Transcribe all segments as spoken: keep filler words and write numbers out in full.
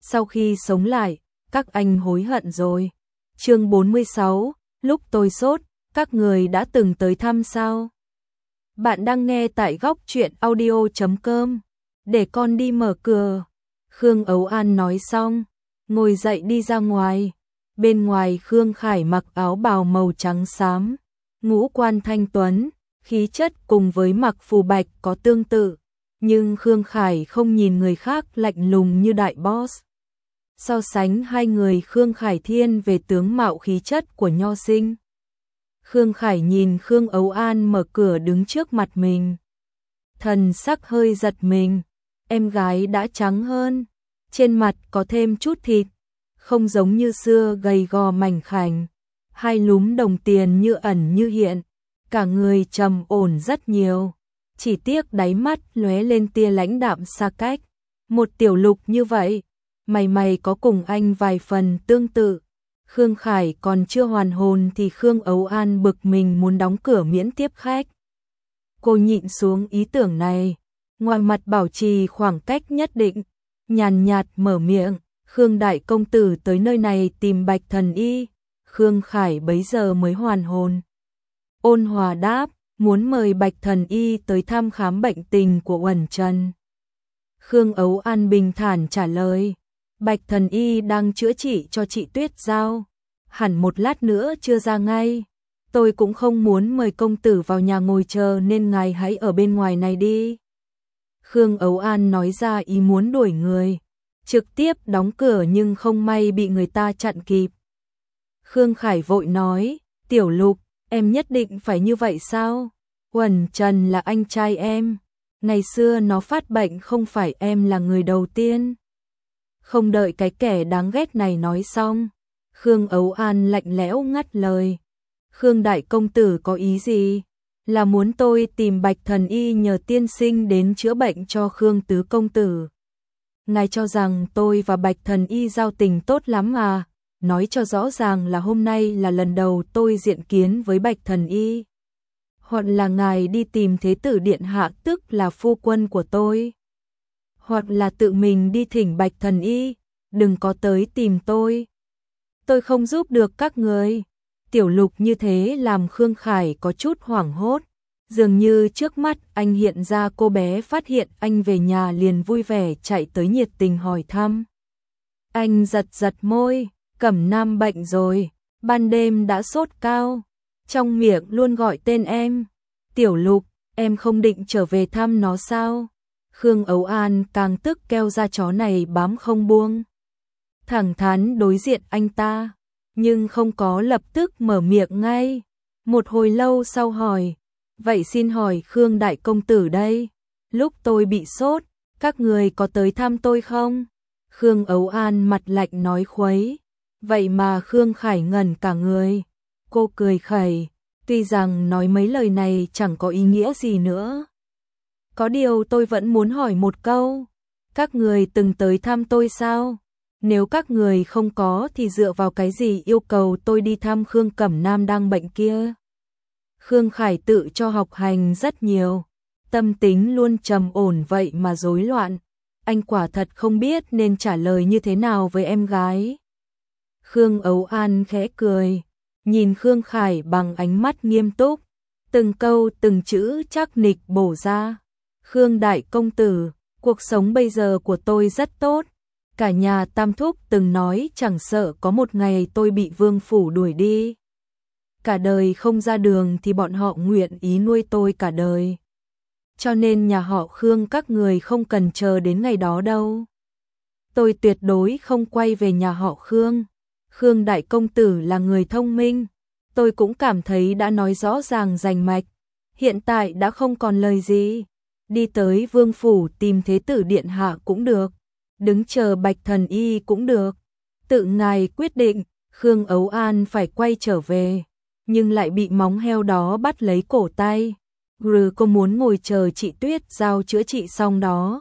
sau khi sống lại, các anh hối hận rồi. Chương bốn mươi sáu, lúc tôi sốt, các người đã từng tới thăm sao? Bạn đang nghe tại góc truyện audio chấm com. Để con đi mở cửa. Khương Ấu An nói xong, ngồi dậy đi ra ngoài. Bên ngoài Khương Khải mặc áo bào màu trắng xám, ngũ quan thanh tuấn, khí chất cùng với Mặc Phù Bạch có tương tự, nhưng Khương Khải không nhìn người khác lạnh lùng như đại boss. So sánh hai người, Khương Khải thiên về tướng mạo khí chất của nho sinh. Khương Khải nhìn Khương Ấu An mở cửa đứng trước mặt mình. Thần sắc hơi giật mình, em gái đã trắng hơn, trên mặt có thêm chút thịt, không giống như xưa gầy gò mảnh khảnh, hai lúm đồng tiền như ẩn như hiện, cả người trầm ổn rất nhiều, chỉ tiếc đáy mắt lóe lên tia lãnh đạm xa cách. Một tiểu lục như vậy, mày mày có cùng anh vài phần tương tự. Khương Khải còn chưa hoàn hồn thì Khương Ấu An bực mình muốn đóng cửa miễn tiếp khách. Cô nhịn xuống ý tưởng này, ngoài mặt bảo trì khoảng cách nhất định, nhàn nhạt mở miệng, Khương đại công tử tới nơi này tìm Bạch Thần Y. Khương Khải bấy giờ mới hoàn hồn. Ôn hòa đáp, muốn mời Bạch Thần Y tới thăm khám bệnh tình của Uẩn Trần. Khương Ấu An bình thản trả lời, Bạch Thần Y đang chữa trị cho chị Tuyết Giao, hẳn một lát nữa chưa ra ngay. Tôi cũng không muốn mời công tử vào nhà ngồi chờ nên ngài hãy ở bên ngoài này đi. Khương Ấu An nói ra ý muốn đuổi người, trực tiếp đóng cửa nhưng không may bị người ta chặn kịp. Khương Khải vội nói, tiểu lục, em nhất định phải như vậy sao? Uẩn Trần là anh trai em, ngày xưa nó phát bệnh không phải em là người đầu tiên. Không đợi cái kẻ đáng ghét này nói xong, Khương Ấu An lạnh lẽo ngắt lời. Khương đại công tử có ý gì? Là muốn tôi tìm Bạch Thần Y nhờ tiên sinh đến chữa bệnh cho Khương tứ công tử. Ngài cho rằng tôi và Bạch Thần Y giao tình tốt lắm à? Nói cho rõ ràng là hôm nay là lần đầu tôi diện kiến với Bạch Thần Y. Hoặc là ngài đi tìm Thế tử điện hạ tức là phu quân của tôi. Hoặc là tự mình đi thỉnh Bạch Thần Y, đừng có tới tìm tôi. Tôi không giúp được các người. Tiểu lục như thế làm Khương Khải có chút hoảng hốt. Dường như trước mắt anh hiện ra cô bé phát hiện anh về nhà liền vui vẻ chạy tới nhiệt tình hỏi thăm. Anh giật giật môi, Cẩm Nam bệnh rồi, ban đêm đã sốt cao, trong miệng luôn gọi tên em. Tiểu lục, em không định trở về thăm nó sao? Khương Ấu An càng tức kêu ra chó này bám không buông. Thẳng thắn đối diện anh ta, nhưng không có lập tức mở miệng ngay. Một hồi lâu sau hỏi, vậy xin hỏi Khương đại công tử đây, lúc tôi bị sốt, các người có tới thăm tôi không? Khương Ấu An mặt lạnh nói khuấy, vậy mà Khương Khải ngẩn cả người. Cô cười khẩy, tuy rằng nói mấy lời này chẳng có ý nghĩa gì nữa. Có điều tôi vẫn muốn hỏi một câu, các người từng tới thăm tôi sao? Nếu các người không có thì dựa vào cái gì yêu cầu tôi đi thăm Khương Cẩm Nam đang bệnh kia? Khương Khải tự cho học hành rất nhiều, tâm tính luôn trầm ổn vậy mà rối loạn. Anh quả thật không biết nên trả lời như thế nào với em gái. Khương Ấu An khẽ cười, nhìn Khương Khải bằng ánh mắt nghiêm túc, từng câu từng chữ chắc nịch bổ ra. Khương đại công tử, cuộc sống bây giờ của tôi rất tốt. Cả nhà Tam Thúc từng nói chẳng sợ có một ngày tôi bị vương phủ đuổi đi. Cả đời không ra đường thì bọn họ nguyện ý nuôi tôi cả đời. Cho nên nhà họ Khương các người không cần chờ đến ngày đó đâu. Tôi tuyệt đối không quay về nhà họ Khương. Khương đại công tử là người thông minh. Tôi cũng cảm thấy đã nói rõ ràng rành mạch. Hiện tại đã không còn lời gì. Đi tới vương phủ tìm Thế tử điện hạ cũng được. Đứng chờ Bạch Thần Y cũng được. Tự ngài quyết định. Khương Ấu An phải quay trở về, nhưng lại bị móng heo đó bắt lấy cổ tay. Rừ, cô muốn ngồi chờ chị Tuyết Giao chữa trị xong đó.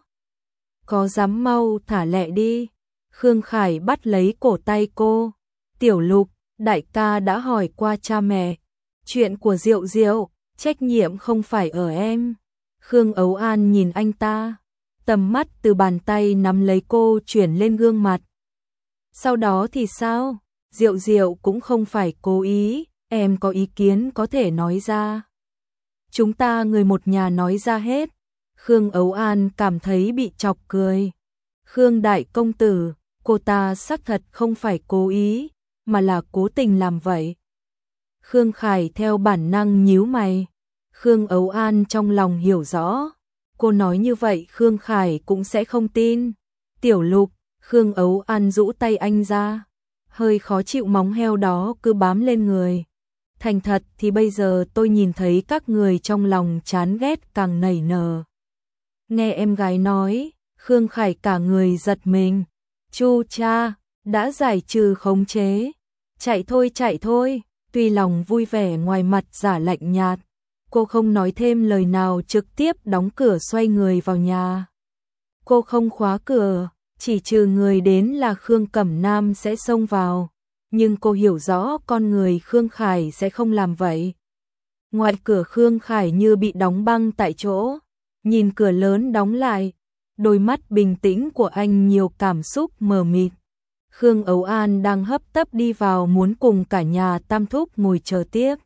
Có dám mau thả lẹ đi. Khương Khải bắt lấy cổ tay cô. Tiểu lục, đại ca đã hỏi qua cha mẹ. Chuyện của Diệu Diệu, trách nhiệm không phải ở em. Khương Ấu An nhìn anh ta. Tầm mắt từ bàn tay nắm lấy cô chuyển lên gương mặt. Sau đó thì sao? Diệu Diệu cũng không phải cố ý, em có ý kiến có thể nói ra. Chúng ta người một nhà nói ra hết. Khương Ấu An cảm thấy bị chọc cười. Khương đại công tử, cô ta xác thật không phải cố ý, mà là cố tình làm vậy. Khương Khải theo bản năng nhíu mày. Khương Ấu An trong lòng hiểu rõ. Cô nói như vậy Khương Khải cũng sẽ không tin. Tiểu Lục, Khương Ấu An rũ tay anh ra. Hơi khó chịu móng heo đó cứ bám lên người. Thành thật thì bây giờ tôi nhìn thấy các người trong lòng chán ghét càng nảy nở. Nghe em gái nói, Khương Khải cả người giật mình. Chu cha, đã giải trừ khống chế. Chạy thôi chạy thôi, tuy lòng vui vẻ ngoài mặt giả lạnh nhạt. Cô không nói thêm lời nào trực tiếp đóng cửa xoay người vào nhà. Cô không khóa cửa, chỉ trừ người đến là Khương Cẩm Nam sẽ xông vào. Nhưng cô hiểu rõ con người Khương Khải sẽ không làm vậy. Ngoài cửa Khương Khải như bị đóng băng tại chỗ. Nhìn cửa lớn đóng lại, đôi mắt bình tĩnh của anh nhiều cảm xúc mờ mịt. Khương Ấu An đang hấp tấp đi vào muốn cùng cả nhà Tam Thúc ngồi chờ tiếp.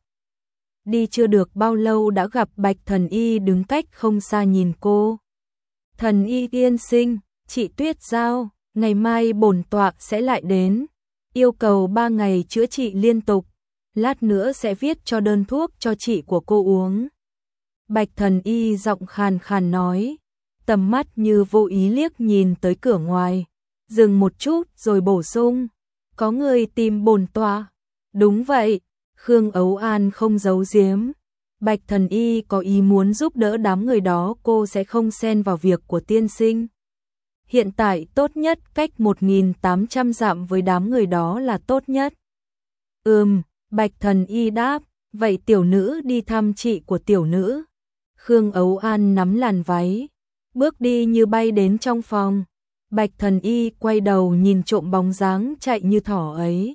Đi chưa được bao lâu đã gặp Bạch Thần Y đứng cách không xa nhìn cô. Thần Y tiên sinh, chị Tuyết Giao, ngày mai bổn tọa sẽ lại đến. Yêu cầu ba ngày chữa trị liên tục, lát nữa sẽ viết cho đơn thuốc cho chị của cô uống. Bạch Thần Y giọng khàn khàn nói, tầm mắt như vô ý liếc nhìn tới cửa ngoài, dừng một chút rồi bổ sung, có người tìm bổn tọa. Đúng vậy, Khương Ấu An không giấu giếm. Bạch Thần Y có ý muốn giúp đỡ đám người đó, cô sẽ không xen vào việc của tiên sinh. Hiện tại tốt nhất cách một nghìn tám trăm dặm với đám người đó là tốt nhất. Ừm, Bạch Thần Y đáp, vậy tiểu nữ đi thăm chị của tiểu nữ. Khương Ấu An nắm làn váy, bước đi như bay đến trong phòng. Bạch Thần Y quay đầu nhìn trộm bóng dáng chạy như thỏ ấy.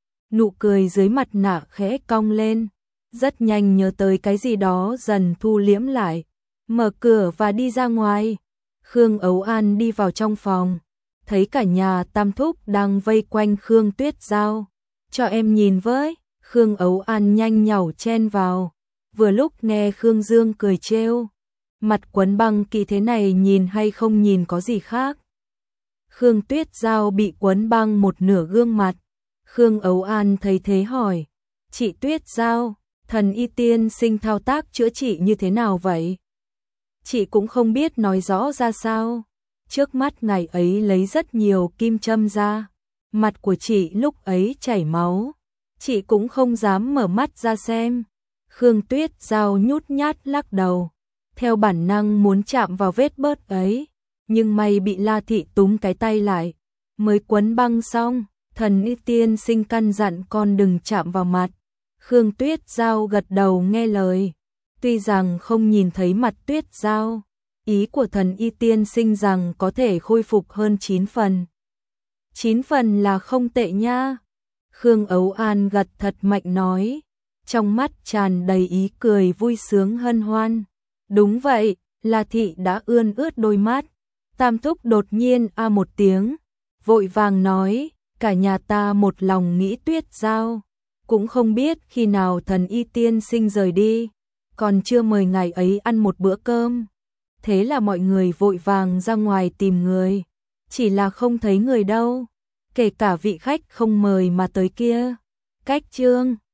Nụ cười dưới mặt nạ khẽ cong lên, rất nhanh nhớ tới cái gì đó dần thu liễm lại, mở cửa và đi ra ngoài. Khương Ấu An đi vào trong phòng, thấy cả nhà Tam Thúc đang vây quanh Khương Tuyết Giao. Cho em nhìn với, Khương Ấu An nhanh nhảu chen vào, vừa lúc nghe Khương Dương cười trêu. Mặt quấn băng kỳ thế này nhìn hay không nhìn có gì khác. Khương Tuyết Giao bị quấn băng một nửa gương mặt. Khương Ấu An thấy thế hỏi, chị Tuyết Giao, thần y tiên sinh thao tác chữa trị như thế nào vậy? Chị cũng không biết nói rõ ra sao. Trước mắt ngày ấy lấy rất nhiều kim châm ra. Mặt của chị lúc ấy chảy máu. Chị cũng không dám mở mắt ra xem. Khương Tuyết Giao nhút nhát lắc đầu. Theo bản năng muốn chạm vào vết bớt ấy. Nhưng may bị La Thị túm cái tay lại. Mới quấn băng xong, thần y tiên sinh căn dặn con đừng chạm vào mặt. Khương Tuyết Giao gật đầu nghe lời. Tuy rằng không nhìn thấy mặt Tuyết Giao, ý của thần y tiên sinh rằng có thể khôi phục hơn chín phần. chín phần là không tệ nha. Khương Ấu An gật thật mạnh nói, trong mắt tràn đầy ý cười vui sướng hân hoan. Đúng vậy, La Thị đã ươn ướt đôi mắt. Tam Thúc đột nhiên a một tiếng, vội vàng nói, cả nhà ta một lòng nghĩ Tuyết Giao. Cũng không biết khi nào thần y tiên sinh rời đi, còn chưa mời ngày ấy ăn một bữa cơm. Thế là mọi người vội vàng ra ngoài tìm người, chỉ là không thấy người đâu, kể cả vị khách không mời mà tới kia. Cách chương